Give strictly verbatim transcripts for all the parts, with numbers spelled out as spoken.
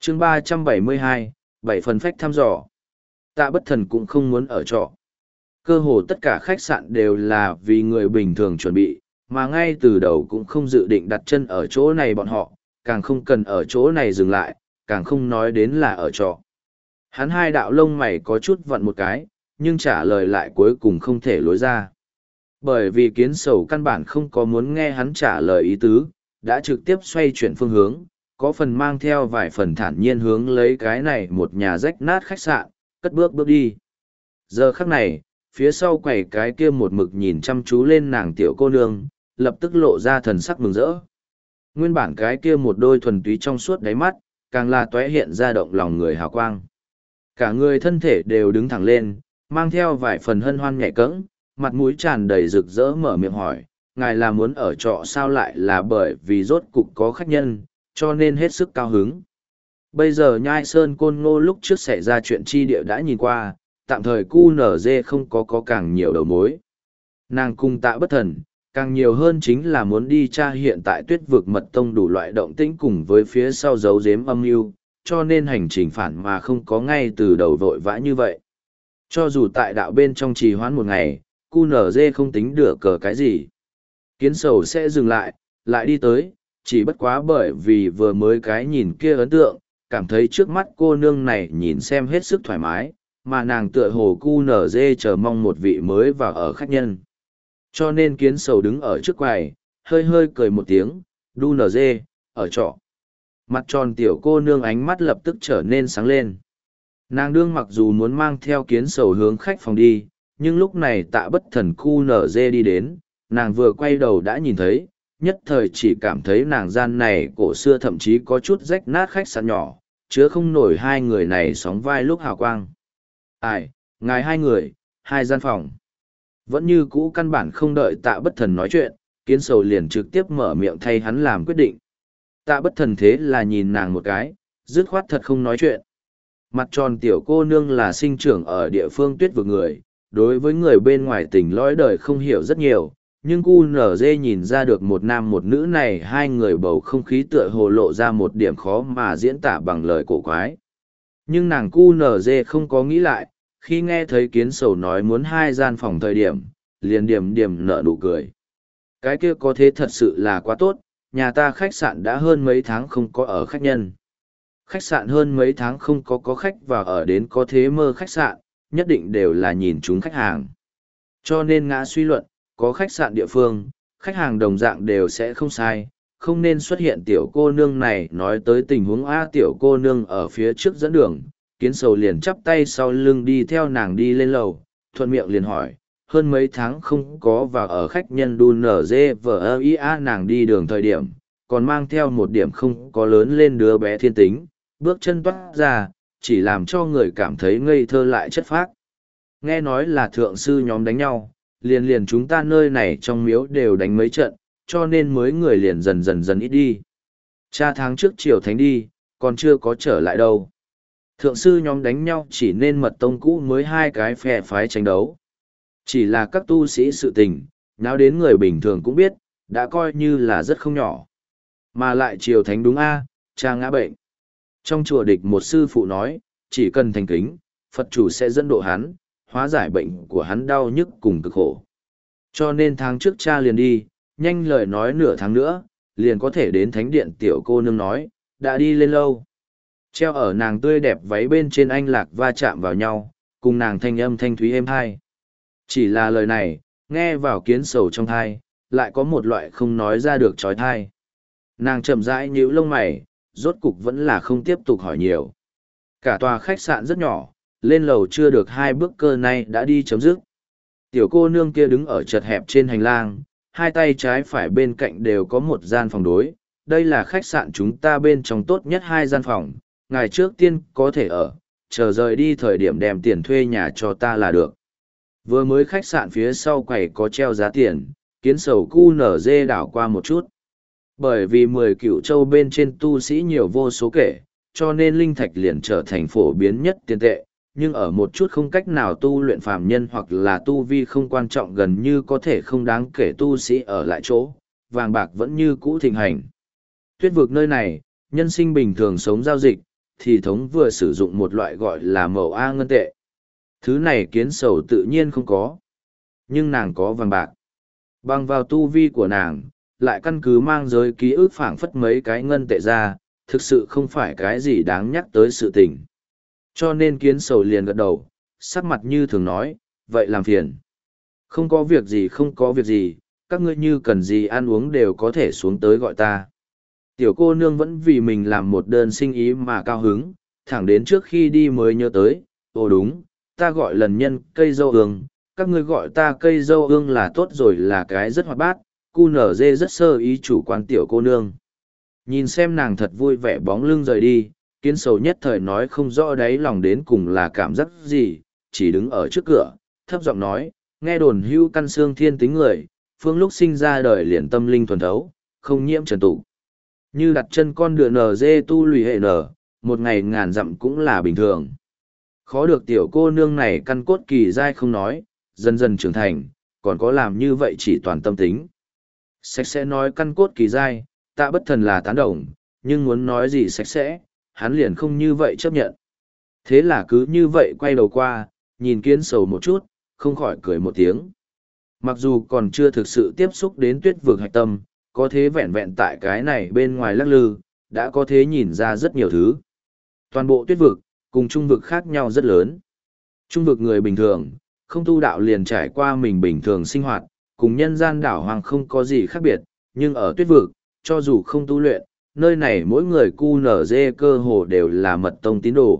chương ba trăm bảy mươi hai, bảy phần phách thăm dò. Tạ Bất Thần cũng không muốn ở trọ. Cơ hồ tất cả khách sạn đều là vì người bình thường chuẩn bị, mà ngay từ đầu cũng không dự định đặt chân ở chỗ này bọn họ, càng không cần ở chỗ này dừng lại, càng không nói đến là ở trọ. Hắn hai đạo lông mày có chút vặn một cái, nhưng trả lời lại cuối cùng không thể lối ra. Bởi vì Kiến Sầu căn bản không có muốn nghe hắn trả lời ý tứ, đã trực tiếp xoay chuyển phương hướng, có phần mang theo vài phần thản nhiên hướng lấy cái này một nhà rách nát khách sạn, cất bước bước đi. Giờ khắc này, phía sau quầy cái kia một mực nhìn chăm chú lên nàng tiểu cô nương, lập tức lộ ra thần sắc mừng rỡ. Nguyên bản cái kia một đôi thuần túy trong suốt đáy mắt, càng là tóe hiện ra động lòng người hào quang. Cả người thân thể đều đứng thẳng lên, mang theo vài phần hân hoan nhẹ cẫng, mặt mũi tràn đầy rực rỡ mở miệng hỏi, ngài là muốn ở trọ sao lại là bởi vì rốt cục có khách nhân, cho nên hết sức cao hứng. Bây giờ Nhai Sơn Côn Ngô lúc trước xảy ra chuyện chi địa đã nhìn qua, tạm thời cu nở dê không có có càng nhiều đầu mối. Nàng cung Tạ Bất Thần, càng nhiều hơn chính là muốn đi tra hiện tại Tuyết vực mật tông đủ loại động tĩnh cùng với phía sau giấu giếm âm mưu, cho nên hành trình phản mà không có ngay từ đầu vội vã như vậy. Cho dù tại đạo bên trong trì hoãn một ngày, cu nở dê không tính được cờ cái gì. Kiến Sầu sẽ dừng lại, lại đi tới, chỉ bất quá bởi vì vừa mới cái nhìn kia ấn tượng, cảm thấy trước mắt cô nương này nhìn xem hết sức thoải mái, mà nàng tựa hồ cu nở dê chờ mong một vị mới vào ở khách nhân. Cho nên Kiến Sầu đứng ở trước quầy, hơi hơi cười một tiếng, đu nở dê, ở trọ. Mặt tròn tiểu cô nương ánh mắt lập tức trở nên sáng lên. Nàng đương mặc dù muốn mang theo Kiến Sầu hướng khách phòng đi, nhưng lúc này Tạ Bất Thần cu nở dê đi đến, nàng vừa quay đầu đã nhìn thấy, nhất thời chỉ cảm thấy nàng gian này cổ xưa thậm chí có chút rách nát khách sạn nhỏ, chứa không nổi hai người này sóng vai lúc hào quang. Ai, ngài hai người, hai gian phòng. Vẫn như cũ căn bản không đợi Tạ Bất Thần nói chuyện, Kiến Sầu liền trực tiếp mở miệng thay hắn làm quyết định. Tạ Bất Thần thế là nhìn nàng một cái, dứt khoát thật không nói chuyện. Mặt tròn tiểu cô nương là sinh trưởng ở địa phương Tuyết vực người, đối với người bên ngoài tình lõi đời không hiểu rất nhiều, nhưng cu nở dê nhìn ra được một nam một nữ này hai người bầu không khí tựa hồ lộ ra một điểm khó mà diễn tả bằng lời cổ quái. Nhưng nàng cu nở dê không có nghĩ lại, khi nghe thấy Kiến Sầu nói muốn hai gian phòng thời điểm, liền điểm điểm nở nụ cười. Cái kia có thế thật sự là quá tốt, nhà ta khách sạn đã hơn mấy tháng không có ở khách nhân. Khách sạn hơn mấy tháng không có có khách vào ở đến có thế mơ khách sạn, nhất định đều là nhìn chúng khách hàng. Cho nên ngã suy luận, có khách sạn địa phương, khách hàng đồng dạng đều sẽ không sai, không nên xuất hiện tiểu cô nương này nói tới tình huống A tiểu cô nương ở phía trước dẫn đường, Kiến Sầu liền chắp tay sau lưng đi theo nàng đi lên lầu, thuận miệng liền hỏi, hơn mấy tháng không có vào ở khách nhân đu nở dê vờ ơ ý a nàng đi đường thời điểm, còn mang theo một điểm không có lớn lên đứa bé thiên tính, bước chân toát ra, chỉ làm cho người cảm thấy ngây thơ lại chất phác. Nghe nói là thượng sư nhóm đánh nhau, liền liền chúng ta nơi này trong miếu đều đánh mấy trận, cho nên mới người liền dần dần dần ít đi. Cha tháng trước chiều thánh đi, còn chưa có trở lại đâu. Thượng sư nhóm đánh nhau chỉ nên mật tông cũ mới hai cái phe phái tranh đấu. Chỉ là các tu sĩ sự tình, nào đến người bình thường cũng biết, đã coi như là rất không nhỏ. Mà lại chiều thánh đúng a, cha ngã bệnh. Trong chùa địch một sư phụ nói, chỉ cần thành kính, Phật chủ sẽ dẫn độ hắn, hóa giải bệnh của hắn đau nhức cùng cực khổ. Cho nên tháng trước cha liền đi, nhanh lời nói nửa tháng nữa, liền có thể đến thánh điện tiểu cô nương nói, đã đi lên lâu. Treo ở nàng tươi đẹp váy bên trên anh lạc va chạm vào nhau, cùng nàng thanh âm thanh thúy êm hai. Chỉ là lời này, nghe vào Kiến Sầu trong thai, lại có một loại không nói ra được trói thai. Nàng chậm rãi nhíu lông mày, rốt cục vẫn là không tiếp tục hỏi nhiều. Cả tòa khách sạn rất nhỏ, lên lầu chưa được hai bước cơ này đã đi chấm dứt. Tiểu cô nương kia đứng ở chật hẹp trên hành lang, hai tay trái phải bên cạnh đều có một gian phòng đối. Đây là khách sạn chúng ta bên trong tốt nhất hai gian phòng, ngày trước tiên có thể ở, chờ rời đi thời điểm đem tiền thuê nhà cho ta là được. Vừa mới khách sạn phía sau quầy có treo giá tiền, Kiến Sầu cu nở dê đảo qua một chút. Bởi vì mười cựu châu bên trên tu sĩ nhiều vô số kể, cho nên linh thạch liền trở thành phổ biến nhất tiền tệ, nhưng ở một chút không cách nào tu luyện phàm nhân hoặc là tu vi không quan trọng gần như có thể không đáng kể tu sĩ ở lại chỗ, vàng bạc vẫn như cũ thịnh hành. Tuyết vực nơi này, nhân sinh bình thường sống giao dịch, thì thống vừa sử dụng một loại gọi là màu A ngân tệ. Thứ này kiến sầu tự nhiên không có. Nhưng nàng có vàng bạc. Bằng vào tu vi của nàng, lại căn cứ mang giới ký ức phảng phất mấy cái ngân tệ ra, thực sự không phải cái gì đáng nhắc tới sự tình. Cho nên kiến sầu liền gật đầu, sắc mặt như thường nói, vậy làm phiền. Không có việc gì không có việc gì, các ngươi như cần gì ăn uống đều có thể xuống tới gọi ta. Tiểu cô nương vẫn vì mình làm một đơn sinh ý mà cao hứng, thẳng đến trước khi đi mới nhớ tới, ồ đúng, ta gọi lần nhân cây dâu ương, các ngươi gọi ta cây dâu ương là tốt rồi là cái rất hoạt bát, cu nở dê rất sơ ý chủ quan tiểu cô nương. Nhìn xem nàng thật vui vẻ bóng lưng rời đi, kiến sầu nhất thời nói không rõ đáy lòng đến cùng là cảm giác gì, chỉ đứng ở trước cửa, thấp giọng nói, nghe đồn hưu căn xương thiên tính người, phương lúc sinh ra đời liền tâm linh thuần thấu, không nhiễm trần tụ. Như đặt chân con đường nở dê tu lùi hệ nở, một ngày ngàn dặm cũng là bình thường. Khó được tiểu cô nương này căn cốt kỳ dai không nói, dần dần trưởng thành, còn có làm như vậy chỉ toàn tâm tính. Sạch sẽ nói căn cốt kỳ dai, tạ bất thần là tán đồng, nhưng muốn nói gì sạch sẽ, hắn liền không như vậy chấp nhận. Thế là cứ như vậy quay đầu qua, nhìn kiến sầu một chút, không khỏi cười một tiếng. Mặc dù còn chưa thực sự tiếp xúc đến tuyết vực hạch tâm, có thế vẹn vẹn tại cái này bên ngoài lắc lư, đã có thế nhìn ra rất nhiều thứ. Toàn bộ tuyết vực, cùng trung vực khác nhau rất lớn. Trung vực người bình thường, không tu đạo liền trải qua mình bình thường sinh hoạt, cùng nhân gian đảo hoàng không có gì khác biệt, nhưng ở tuyết vực, cho dù không tu luyện, nơi này mỗi người cu nở dê cơ hồ đều là mật tông tín đồ.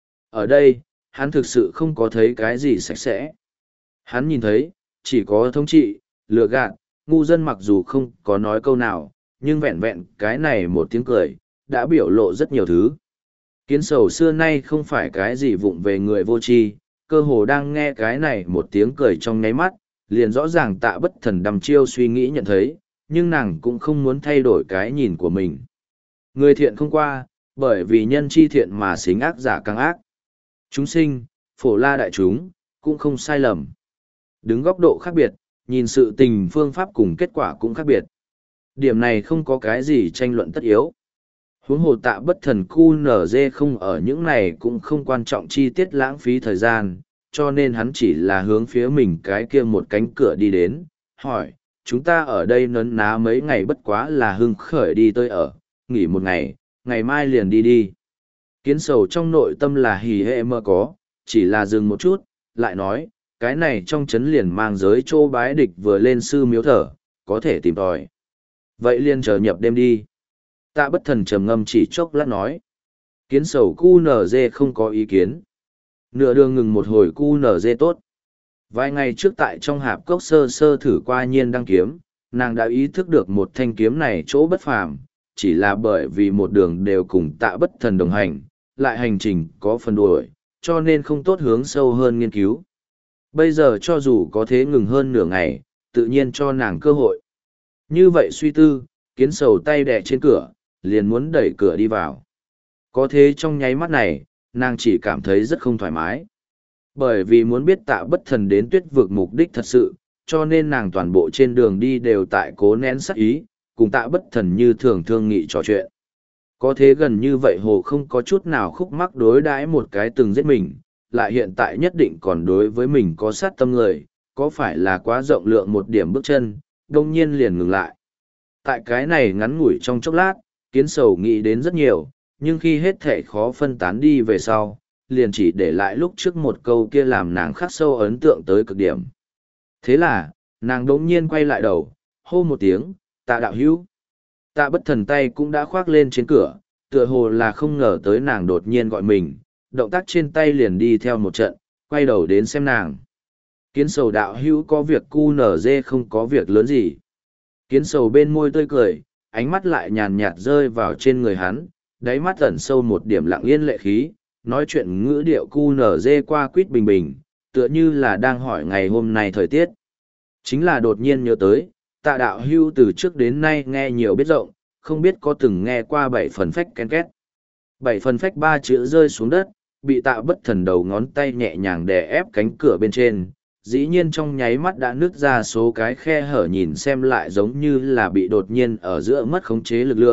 Ở đây, hắn thực sự không có thấy cái gì sạch sẽ. Hắn nhìn thấy, chỉ có thống trị, lừa gạt, ngu dân mặc dù không có nói câu nào, nhưng vẹn vẹn cái này một tiếng cười, đã biểu lộ rất nhiều thứ. Kiến sầu xưa nay không phải cái gì vụng về người vô tri, cơ hồ đang nghe cái này một tiếng cười trong nháy mắt, liền rõ ràng tạ bất thần đăm chiêu suy nghĩ nhận thấy, nhưng nàng cũng không muốn thay đổi cái nhìn của mình. Người thiện không qua, bởi vì nhân chi thiện mà xính ác giả càng ác. Chúng sinh, phổ la đại chúng, cũng không sai lầm. Đứng góc độ khác biệt, nhìn sự tình phương pháp cùng kết quả cũng khác biệt. Điểm này không có cái gì tranh luận tất yếu. Huống hồ tạ bất thần cu nở dê không ở những này cũng không quan trọng chi tiết lãng phí thời gian, cho nên hắn chỉ là hướng phía mình cái kia một cánh cửa đi đến, hỏi, chúng ta ở đây nấn ná mấy ngày bất quá là hưng khởi đi tới ở, nghỉ một ngày, ngày mai liền đi đi. Kiến sầu trong nội tâm là hỉ hệ mơ có, chỉ là dừng một chút, lại nói, cái này trong chấn liền mang giới chỗ bái địch vừa lên sư miếu thở, có thể tìm tòi. Vậy liền chờ nhập đêm đi. Tạ bất thần trầm ngâm chỉ chốc lát nói. Kiến sầu cu nở dê không có ý kiến. Nửa đường ngừng một hồi cu nở dê tốt. Vài ngày trước tại trong hạp cốc sơ sơ thử qua nhiên đăng kiếm, nàng đã ý thức được một thanh kiếm này chỗ bất phàm, chỉ là bởi vì một đường đều cùng tạ bất thần đồng hành, lại hành trình có phần đuổi, cho nên không tốt hướng sâu hơn nghiên cứu. Bây giờ cho dù có thế ngừng hơn nửa ngày, tự nhiên cho nàng cơ hội. Như vậy suy tư, kiến sầu tay đè trên cửa, liền muốn đẩy cửa đi vào. Có thế trong nháy mắt này, nàng chỉ cảm thấy rất không thoải mái. Bởi vì muốn biết tạ bất thần đến tuyết vực mục đích thật sự, cho nên nàng toàn bộ trên đường đi đều tại cố nén sắc ý, cùng tạ bất thần như thường thương nghị trò chuyện. Có thế gần như vậy hồ không có chút nào khúc mắc đối đãi một cái từng giết mình, lại hiện tại nhất định còn đối với mình có sát tâm người, có phải là quá rộng lượng một điểm bước chân, đông nhiên liền ngừng lại. Tại cái này ngắn ngủi trong chốc lát, kiến sầu nghĩ đến rất nhiều, nhưng khi hết thể khó phân tán đi về sau, liền chỉ để lại lúc trước một câu kia làm nàng khắc sâu ấn tượng tới cực điểm. Thế là, nàng đống nhiên quay lại đầu, hô một tiếng, tạ đạo hữu. Tạ bất thần tay cũng đã khoác lên trên cửa, tựa hồ là không ngờ tới nàng đột nhiên gọi mình, động tác trên tay liền đi theo một trận, quay đầu đến xem nàng. Kiến sầu đạo hữu có việc cu nở dê không có việc lớn gì. Kiến sầu bên môi tươi cười, ánh mắt lại nhàn nhạt rơi vào trên người hắn, đáy mắt ẩn sâu một điểm lặng yên lệ khí, nói chuyện ngữ điệu cu nở dê qua quýt bình bình, tựa như là đang hỏi ngày hôm nay thời tiết. Chính là đột nhiên nhớ tới, tạ đạo hưu từ trước đến nay nghe nhiều biết rộng, không biết có từng nghe qua bảy phần phách ken két. Bảy phần phách ba chữ rơi xuống đất, bị tạ bất thần đầu ngón tay nhẹ nhàng đè ép cánh cửa bên trên, dĩ nhiên trong nháy mắt đã nứt ra số cái khe hở nhìn xem lại giống như là bị đột nhiên ở giữa mất khống chế lực lượng,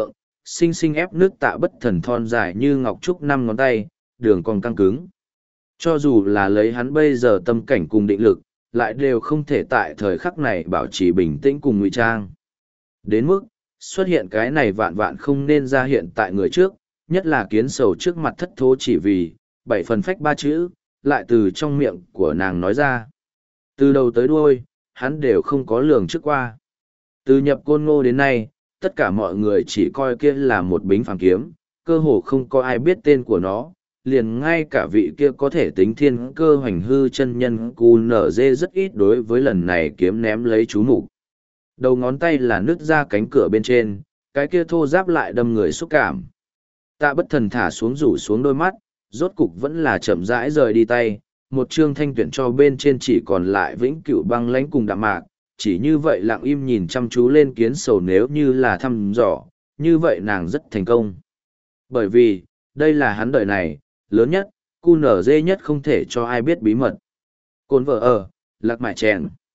xinh xinh ép nước Tạ Bất Thần thon dài như ngọc trúc năm ngón tay, đường còn căng cứng. Cho dù là lấy hắn bây giờ tâm cảnh cùng định lực, lại đều không thể tại thời khắc này bảo trì bình tĩnh cùng ngụy trang. Đến mức, xuất hiện cái này vạn vạn không nên ra hiện tại người trước, nhất là kiến sầu trước mặt thất thố chỉ vì, bảy phần phách ba chữ, lại từ trong miệng của nàng nói ra. Từ đầu tới đuôi, hắn đều không có lường trước qua. Từ nhập côn ngô đến nay, tất cả mọi người chỉ coi kia là một bính phàm kiếm, cơ hồ không có ai biết tên của nó, liền ngay cả vị kia có thể tính thiên cơ hoành hư chân nhân cu nở dê rất ít đối với lần này kiếm ném lấy chú mục. Đầu ngón tay là nứt ra cánh cửa bên trên, cái kia thô giáp lại đâm người xúc cảm. Tạ Bất Thần thả xuống rủ xuống đôi mắt, rốt cục vẫn là chậm rãi rời đi tay, một chương thanh tuyển cho bên trên chỉ còn lại vĩnh cửu băng lãnh cùng đạm mạc, chỉ như vậy lặng im nhìn chăm chú lên kiến sầu nếu như là thăm dò, như vậy nàng rất thành công. Bởi vì, đây là hắn đời này, lớn nhất, cu nở dê nhất không thể cho ai biết bí mật. Cồn vợ ở, lạc mại chèn.